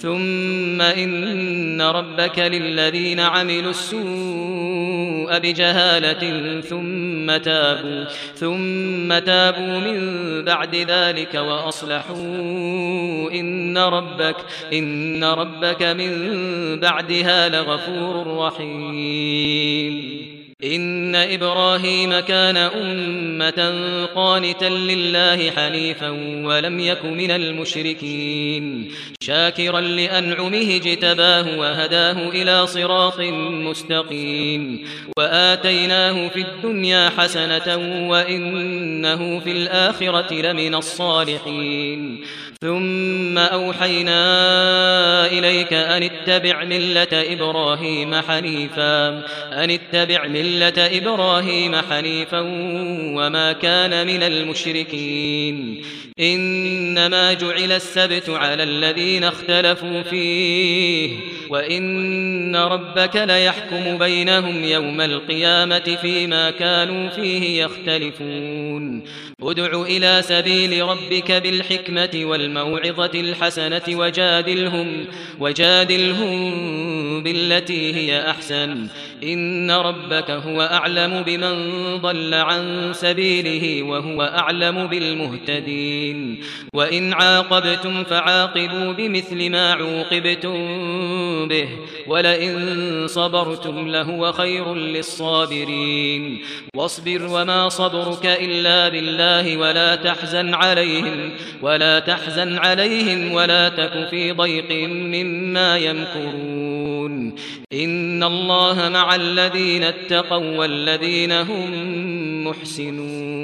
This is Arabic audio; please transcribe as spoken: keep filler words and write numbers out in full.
ثم إن ربك للذين عملوا السوء بجهالة ثم تابوا ثم تابوا من بعد ذلك وأصلحوا إن ربك إن ربك من بعدها لغفور رحيم. إن إبراهيم كان أمة قانتا لله حنيفا ولم يك من المشركين شاكرا لأنعمه اجتباه وهداه إلى صراط مستقيم وآتيناه في الدنيا حسنة وإنه في الآخرة لمن الصالحين. ثم أوحينا إليك أن اتبع ملة إبراهيم حنيفا أن اتبع ملة إبراهيم حنيفا وما كان من المشركين. إنما جعل السبت على الذين اختلفوا فيه وإن ربك ليحكم بينهم يوم القيامة فيما كانوا فيه يختلفون. ادع إلى سبيل ربك بالحكمة والموعظة الحسنة وجادلهم وجادلهم بالتي هي أحسن إن ربك هو أعلم بمن ضل عن سبيله وهو أعلم بالمهتدين. وإن عاقبتم فعاقبوا بمثل ما عوقبتم به ولئن صبرتم لهو خير للصابرين. واصبر وما صبرك إلا بالله ولا تحزن عليهم ولا تحزن عليهم ولا تك في ضيق مما يمكرون. إن الله مع الذين اتقوا والذين هم محسنون.